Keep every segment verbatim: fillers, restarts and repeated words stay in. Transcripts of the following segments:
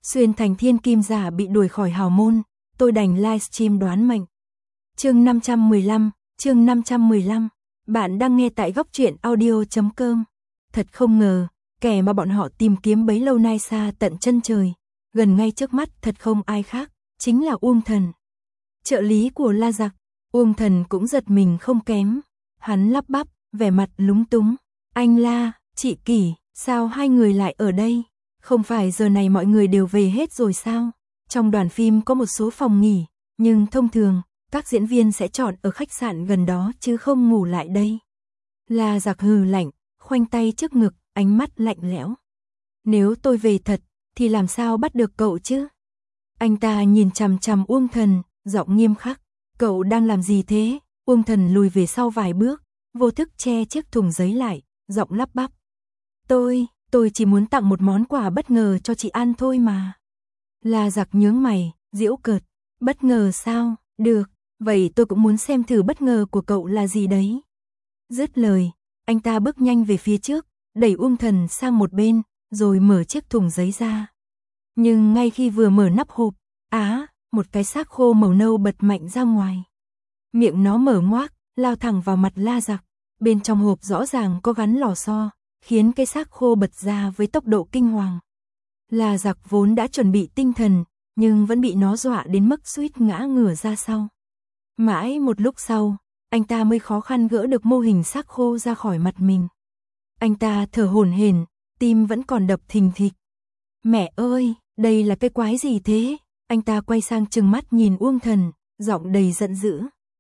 Xuyên thành thiên kim giả bị đuổi khỏi hào môn, tôi đành livestream đoán mệnh. Chương năm trăm mười lăm, chương năm trăm mười lăm. Bạn đang nghe tại góc truyện audio chấm com. Thật không ngờ, kẻ mà bọn họ tìm kiếm bấy lâu nay xa tận chân trời, gần ngay trước mắt thật không ai khác, chính là Uông Thần. Trợ lý của La Giặc. Uông Thần cũng giật mình không kém. Hắn lắp bắp, vẻ mặt lúng túng. Anh La, chị Kỷ, sao hai người lại ở đây? Không phải giờ này mọi người đều về hết rồi sao? Trong đoàn phim có một số phòng nghỉ, nhưng thông thường, các diễn viên sẽ chọn ở khách sạn gần đó chứ không ngủ lại đây. La Giặc hừ lạnh, khoanh tay trước ngực, ánh mắt lạnh lẽo. Nếu tôi về thật, thì làm sao bắt được cậu chứ? Anh ta nhìn chằm chằm Uông Thần, giọng nghiêm khắc. Cậu đang làm gì thế? Uông Thần lùi về sau vài bước, vô thức che chiếc thùng giấy lại, giọng lắp bắp. Tôi, tôi chỉ muốn tặng một món quà bất ngờ cho chị An thôi mà. La Giặc nhướng mày, giễu cợt. Bất ngờ sao? Được, vậy tôi cũng muốn xem thử bất ngờ của cậu là gì đấy. Dứt lời, anh ta bước nhanh về phía trước, đẩy Uông Thần sang một bên, rồi mở chiếc thùng giấy ra. Nhưng ngay khi vừa mở nắp hộp, á, một cái xác khô màu nâu bật mạnh ra ngoài. Miệng nó mở ngoác, lao thẳng vào mặt La Giặc. Bên trong hộp rõ ràng có gắn lò xo, khiến cái xác khô bật ra với tốc độ kinh hoàng. La Giặc vốn đã chuẩn bị tinh thần, nhưng vẫn bị nó dọa đến mức suýt ngã ngửa ra sau. Mãi một lúc sau, anh ta mới khó khăn gỡ được mô hình xác khô ra khỏi mặt mình. Anh ta thở hổn hển, tim vẫn còn đập thình thịch. Mẹ ơi, đây là cái quái gì thế? Anh ta quay sang trừng mắt nhìn Uông Thần, giọng đầy giận dữ.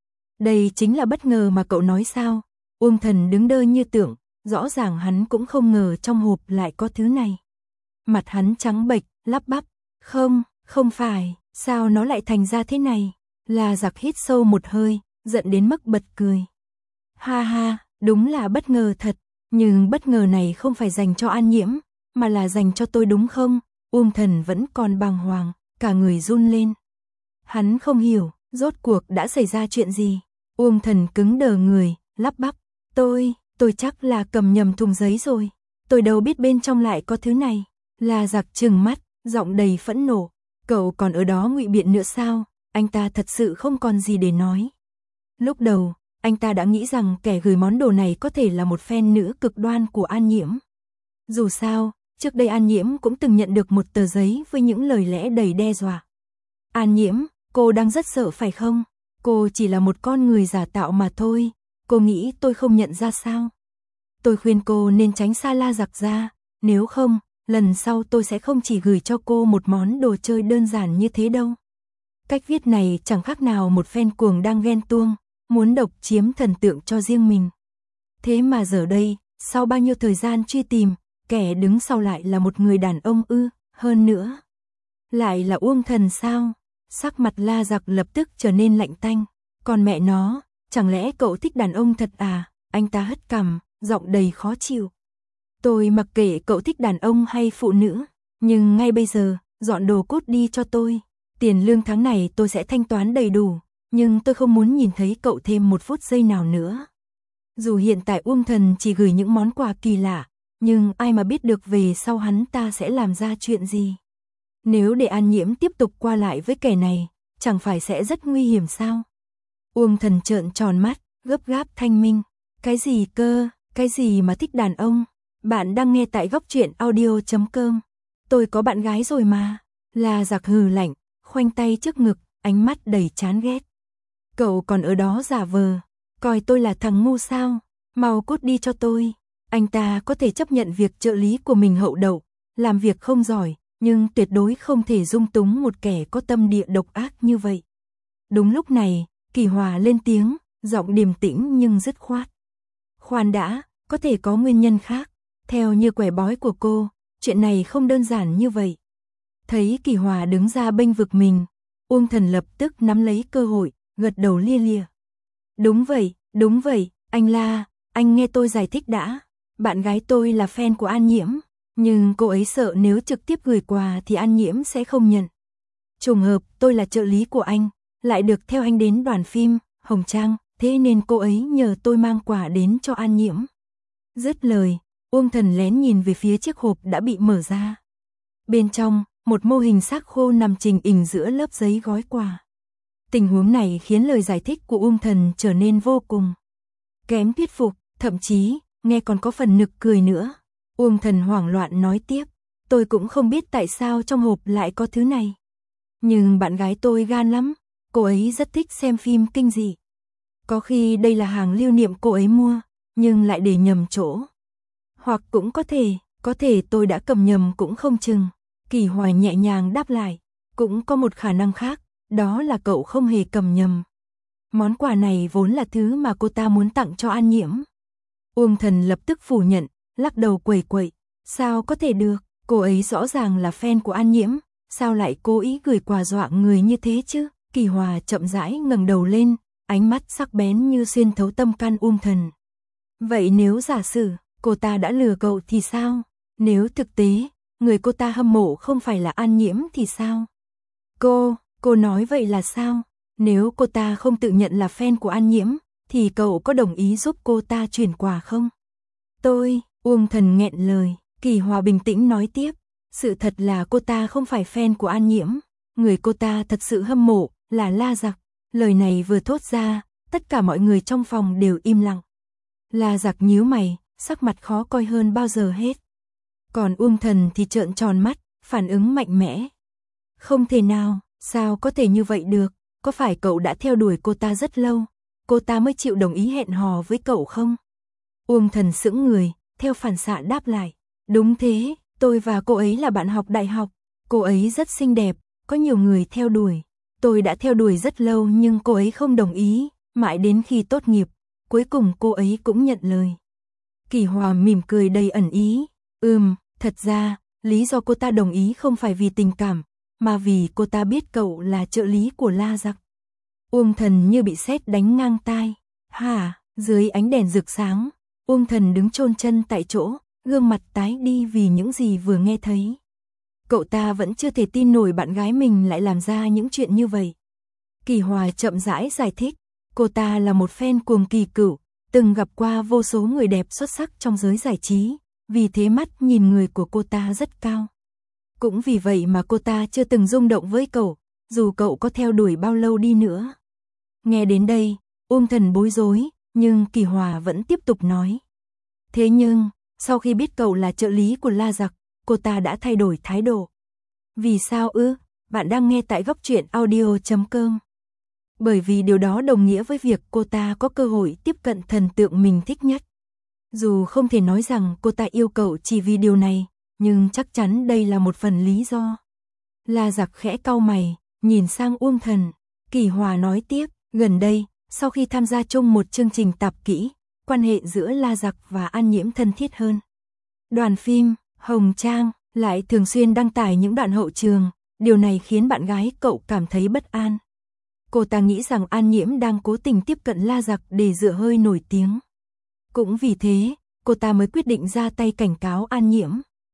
Đây chính là bất ngờ mà cậu nói sao? Uông Thần đứng đơ như tượng, rõ ràng hắn cũng không ngờ trong hộp lại có thứ này. Mặt hắn trắng bệch, lắp bắp. Không, không phải, sao nó lại thành ra thế này? La Giặc hít sâu một hơi, giận đến mức bật cười. Ha ha, đúng là bất ngờ thật, nhưng bất ngờ này không phải dành cho An Nhiễm, mà là dành cho tôi đúng không? Uông Thần vẫn còn bàng hoàng, cả người run lên. Hắn không hiểu, rốt cuộc đã xảy ra chuyện gì. Uông Thần cứng đờ người, lắp bắp. Tôi, tôi chắc là cầm nhầm thùng giấy rồi. Tôi đâu biết bên trong lại có thứ này. La Giặc trừng mắt, giọng đầy phẫn nộ. Cậu còn ở đó ngụy biện nữa sao? Anh ta thật sự không còn gì để nói. Lúc đầu, anh ta đã nghĩ rằng kẻ gửi món đồ này có thể là một fan nữ cực đoan của An Nhiễm. Dù sao, trước đây An Nhiễm cũng từng nhận được một tờ giấy với những lời lẽ đầy đe dọa. An Nhiễm, cô đang rất sợ phải không? Cô chỉ là một con người giả tạo mà thôi. Cô nghĩ tôi không nhận ra sao? Tôi khuyên cô nên tránh xa La Giặc ra. Nếu không, lần sau tôi sẽ không chỉ gửi cho cô một món đồ chơi đơn giản như thế đâu. Cách viết này chẳng khác nào một fan cuồng đang ghen tuông, muốn độc chiếm thần tượng cho riêng mình. Thế mà giờ đây, sau bao nhiêu thời gian truy tìm, kẻ đứng sau lại là một người đàn ông ư, hơn nữa. Lại là Uông Thần sao? Sắc mặt La Giặc lập tức trở nên lạnh tanh. Còn mẹ nó, chẳng lẽ cậu thích đàn ông thật à? Anh ta hất cằm, giọng đầy khó chịu. Tôi mặc kệ cậu thích đàn ông hay phụ nữ, nhưng ngay bây giờ, dọn đồ cút đi cho tôi. Tiền lương tháng này tôi sẽ thanh toán đầy đủ, nhưng tôi không muốn nhìn thấy cậu thêm một phút giây nào nữa. Dù hiện tại Uông Thần chỉ gửi những món quà kỳ lạ, nhưng ai mà biết được về sau hắn ta sẽ làm ra chuyện gì. Nếu để An Nhiễm tiếp tục qua lại với kẻ này, chẳng phải sẽ rất nguy hiểm sao? Uông Thần trợn tròn mắt, gấp gáp thanh minh. Cái gì cơ, cái gì mà thích đàn ông? Bạn đang nghe tại góc truyện audio chấm com. Tôi có bạn gái rồi mà. La Giặc hừ lạnh, khoanh tay trước ngực, ánh mắt đầy chán ghét. Cậu còn ở đó giả vờ, coi tôi là thằng ngu sao? Mau cút đi cho tôi. Anh ta có thể chấp nhận việc trợ lý của mình hậu đậu, làm việc không giỏi, nhưng tuyệt đối không thể dung túng một kẻ có tâm địa độc ác như vậy. Đúng lúc này, Kỳ Hòa lên tiếng, giọng điềm tĩnh nhưng dứt khoát. Khoan đã, có thể có nguyên nhân khác. Theo như quẻ bói của cô, chuyện này không đơn giản như vậy. Thấy Kỳ Hòa đứng ra bênh vực mình, Uông Thần lập tức nắm lấy cơ hội, gật đầu lia lịa. Đúng vậy, đúng vậy, anh La, anh nghe tôi giải thích đã. Bạn gái tôi là fan của An Nhiễm, nhưng cô ấy sợ nếu trực tiếp gửi quà thì An Nhiễm sẽ không nhận. Trùng hợp tôi là trợ lý của anh, lại được theo anh đến đoàn phim Hồng Trang, thế nên cô ấy nhờ tôi mang quà đến cho An Nhiễm. Dứt lời, Uông Thần lén nhìn về phía chiếc hộp đã bị mở ra. Bên trong, một mô hình xác khô nằm trình hình giữa lớp giấy gói quà. Tình huống này khiến lời giải thích của Uông Thần trở nên vô cùng kém thuyết phục, thậm chí, nghe còn có phần nực cười nữa. Uông Thần hoảng loạn nói tiếp, tôi cũng không biết tại sao trong hộp lại có thứ này. Nhưng bạn gái tôi gan lắm, cô ấy rất thích xem phim kinh dị. Có khi đây là hàng lưu niệm cô ấy mua, nhưng lại để nhầm chỗ. Hoặc cũng có thể, có thể tôi đã cầm nhầm cũng không chừng. Kỳ Hoài nhẹ nhàng đáp lại, cũng có một khả năng khác, đó là cậu không hề cầm nhầm. Món quà này vốn là thứ mà cô ta muốn tặng cho An Nhiễm. Uông Thần lập tức phủ nhận, lắc đầu quẩy quẩy, sao có thể được, cô ấy rõ ràng là fan của An Nhiễm, sao lại cố ý gửi quà dọa người như thế chứ? Kỳ Hòa chậm rãi ngẩng đầu lên, ánh mắt sắc bén như xuyên thấu tâm can Uông Thần. Vậy nếu giả sử, cô ta đã lừa cậu thì sao? Nếu thực tế, người cô ta hâm mộ không phải là An Nhiễm thì sao? Cô, cô nói vậy là sao? Nếu cô ta không tự nhận là fan của An Nhiễm, thì cậu có đồng ý giúp cô ta chuyển quà không? Tôi, Uông Thần nghẹn lời, Kỳ Hòa bình tĩnh nói tiếp, sự thật là cô ta không phải fan của An Nhiễm, người cô ta thật sự hâm mộ là La Giặc. Lời này vừa thốt ra, tất cả mọi người trong phòng đều im lặng. La Giặc nhíu mày, sắc mặt khó coi hơn bao giờ hết. Còn Uông Thần thì trợn tròn mắt, phản ứng mạnh mẽ. Không thể nào, sao có thể như vậy được, có phải cậu đã theo đuổi cô ta rất lâu, cô ta mới chịu đồng ý hẹn hò với cậu không? Uông Thần sững người, theo phản xạ đáp lại, đúng thế, tôi và cô ấy là bạn học đại học, cô ấy rất xinh đẹp, có nhiều người theo đuổi. Tôi đã theo đuổi rất lâu nhưng cô ấy không đồng ý, mãi đến khi tốt nghiệp, cuối cùng cô ấy cũng nhận lời. Kỳ Hòa mỉm cười đầy ẩn ý, ừm, thật ra, lý do cô ta đồng ý không phải vì tình cảm, mà vì cô ta biết cậu là trợ lý của La Giặc. Uông Thần như bị sét đánh ngang tai, hả, dưới ánh đèn rực sáng, Uông Thần đứng chôn chân tại chỗ, gương mặt tái đi vì những gì vừa nghe thấy. Cậu ta vẫn chưa thể tin nổi bạn gái mình lại làm ra những chuyện như vậy. Kỳ Hòa chậm rãi giải thích, cô ta là một fan cuồng kỳ cựu, từng gặp qua vô số người đẹp xuất sắc trong giới giải trí, vì thế mắt nhìn người của cô ta rất cao. Cũng vì vậy mà cô ta chưa từng rung động với cậu, dù cậu có theo đuổi bao lâu đi nữa. Nghe đến đây, Uông Thần bối rối, nhưng Kỳ Hòa vẫn tiếp tục nói. Thế nhưng, sau khi biết cậu là trợ lý của La Giặc, cô ta đã thay đổi thái độ. Vì sao ư? Bạn đang nghe tại góc truyện audio chấm com. Bởi vì điều đó đồng nghĩa với việc cô ta có cơ hội tiếp cận thần tượng mình thích nhất. Dù không thể nói rằng cô ta yêu cậu chỉ vì điều này, nhưng chắc chắn đây là một phần lý do. La Giặc khẽ cau mày, nhìn sang Uông Thần. Kỳ Hòa nói tiếp, gần đây, sau khi tham gia chung một chương trình tạp kỹ, quan hệ giữa La Giặc và An Nhiễm thân thiết hơn. Đoàn phim Hồng Trang lại thường xuyên đăng tải những đoạn hậu trường, điều này khiến bạn gái cậu cảm thấy bất an. Cô ta nghĩ rằng An Nhiễm đang cố tình tiếp cận La Giặc để dựa hơi nổi tiếng. Cũng vì thế, cô ta mới quyết định ra tay cảnh cáo An Nhiễm.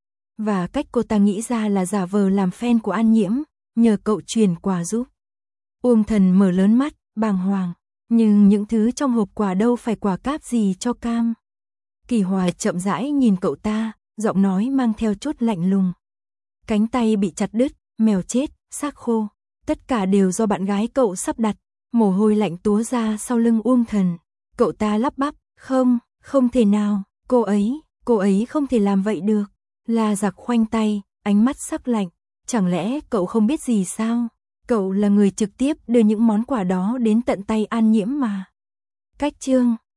Và cách cô ta nghĩ ra là giả vờ làm fan của An Nhiễm, nhờ cậu truyền quà giúp. Uông Thần mở lớn mắt, bàng hoàng, nhưng những thứ trong hộp quà đâu phải quà cáp gì cho cam. Kỳ Hòa chậm rãi nhìn cậu ta, giọng nói mang theo chút lạnh lùng. Cánh tay bị chặt đứt, mèo chết, xác khô, tất cả đều do bạn gái cậu sắp đặt. Mồ hôi lạnh túa ra sau lưng Uông Thần. Cậu ta lắp bắp, không, không thể nào, cô ấy, cô ấy không thể làm vậy được. La Giặc khoanh tay, ánh mắt sắc lạnh, chẳng lẽ cậu không biết gì sao? Cậu là người trực tiếp đưa những món quà đó đến tận tay An Nhiễm mà. Cách chương